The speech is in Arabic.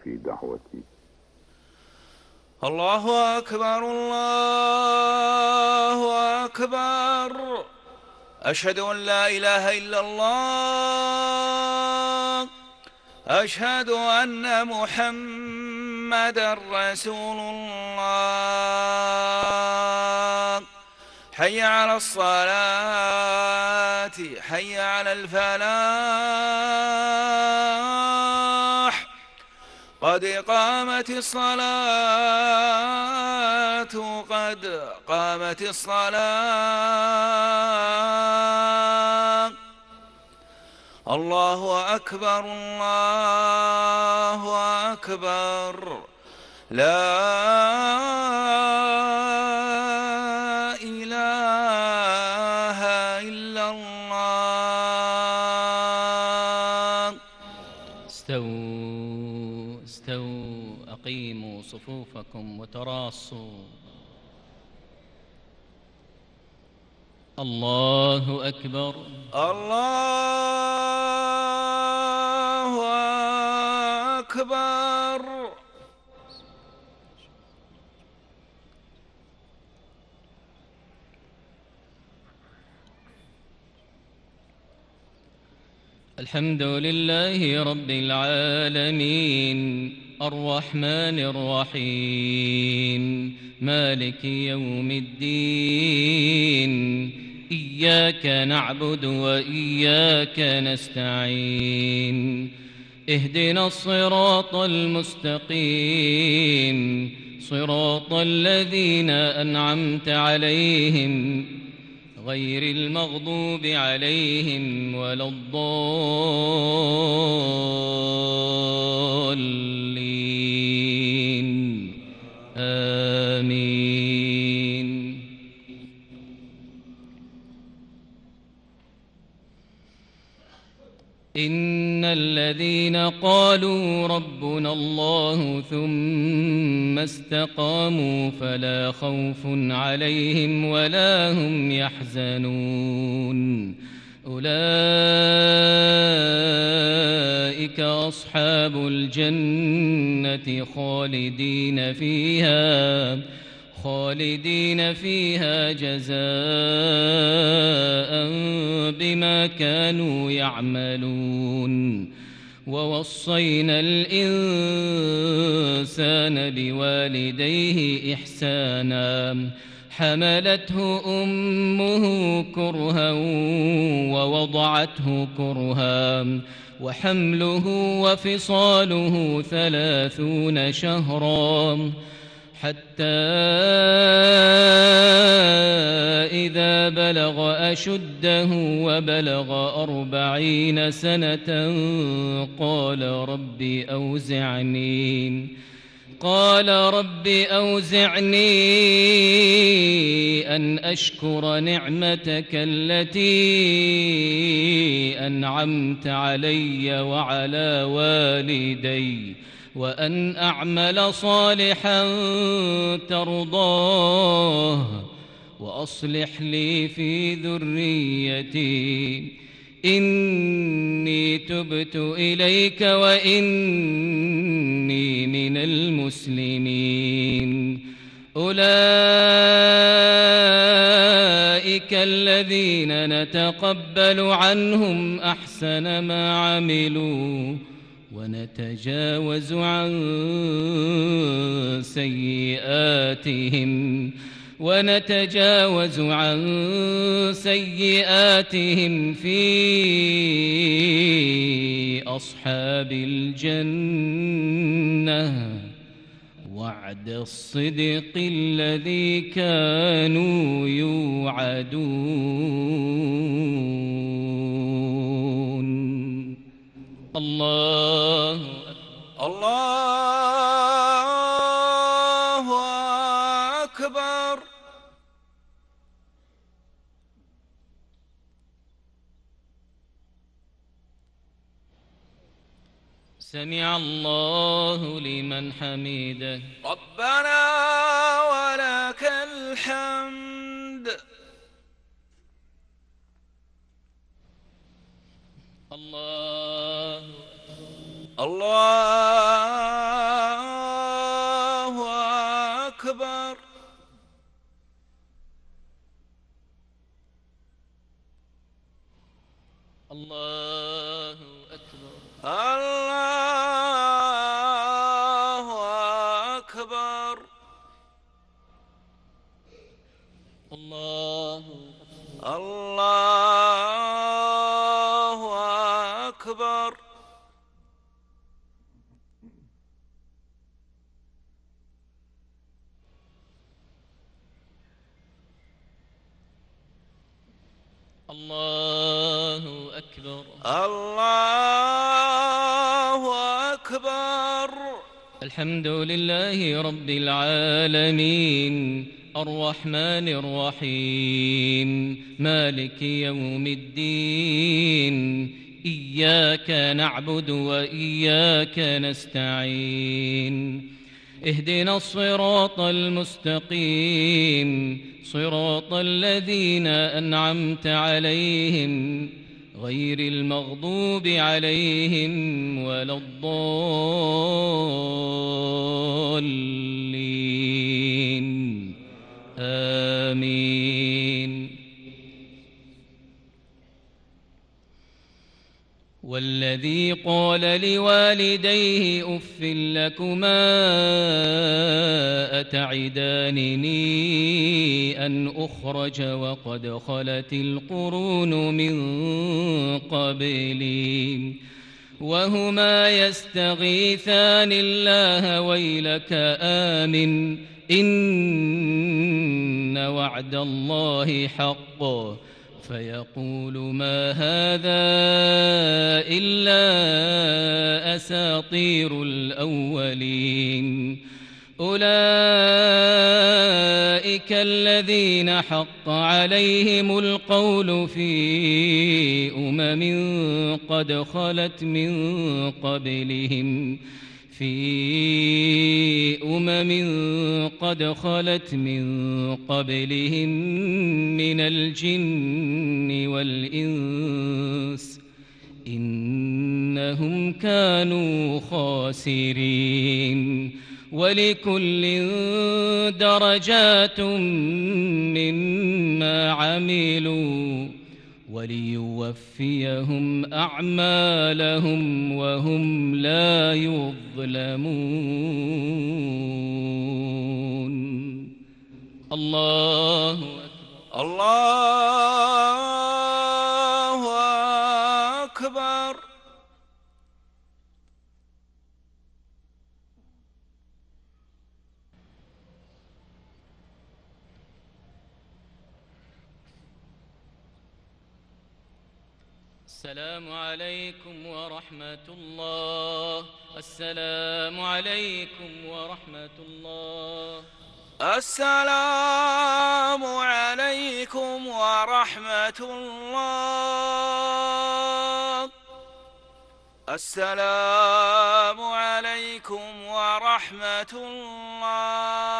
في دعوتي. الله أكبر الله أكبر. أشهد أن لا إله إلا الله. أشهد أن محمدًا رسول الله. حي على الصلاة، حي على الفلاح، قد قامت الصلاة، قد قامت الصلاة. الله أكبر الله أكبر. لا إله إلا الله. استووا استووا، أقيموا صفوفكم وتراصوا. الله أكبر الله أكبر. الحمد لله رب العالمين، الرحمن الرحيم، مالك يوم الدين. إياك نعبد وإياك نستعين. اهدنا الصراط المستقيم، صراط الذين أنعمت عليهم، غير المغضوب عليهم ولا الضالين. آمين. إن الذين قالوا ربنا الله ثم استقاموا فلا خوف عليهم ولا هم يحزنون. أولئك أصحاب الجنة خالدين فيها جزاء بما كانوا يعملون. ووصينا الإنسان بوالديه إحسانا، حملته أمه كرها ووضعته كرها، وحمله وفصاله 30 شهرا، حتى إذا بلغ أشده وبلغ 40 سنة قال رب أوزعني أن أشكر نعمتك التي أنعمت علي وعلى والدي، وأن أعمل صالحا ترضاه، وأصلح لي في ذريتي، إني تبت إليك وإني من المسلمين. أولئك الذين نتقبل عنهم أحسن ما عملوا، ونتجاوز عن سيئاتهم في أصحاب الجنة، وعد الصدق الذي كانوا يوعدون. الله أكبر. سمع الله لمن حمده. ربنا ولك الحمد. الله الله أكبر الله أكبر الله أكبر الله الله أكبر الله أكبر الله أكبر الحمد لله رب العالمين الرحمن الرحيم مالك يوم الدين إياك نعبد وإياك نستعين اهدنا الصراط المستقيم صراط الذين أنعمت عليهم غير المغضوب عليهم ولا الضالين آمين والذي قال لوالديه أف لكما أتعدانني أن أخرج وقد خلت القرون من قبلي وهما يستغيثان الله ويلك آمن إن وعد الله حق فيقول ما هذا إلا أساطير الأولين أولئك الذين حق عليهم القول في قد خلت من قبلهم من الجن والإنس إنهم كانوا خاسرين ولكل درجات مما عملوا وليوفيهم أعمالهم وهم لا يظلمون الله أكبر الله أكبر السلام عليكم ورحمة الله السلام عليكم ورحمة الله السلام عليكم ورحمة الله السلام عليكم ورحمة الله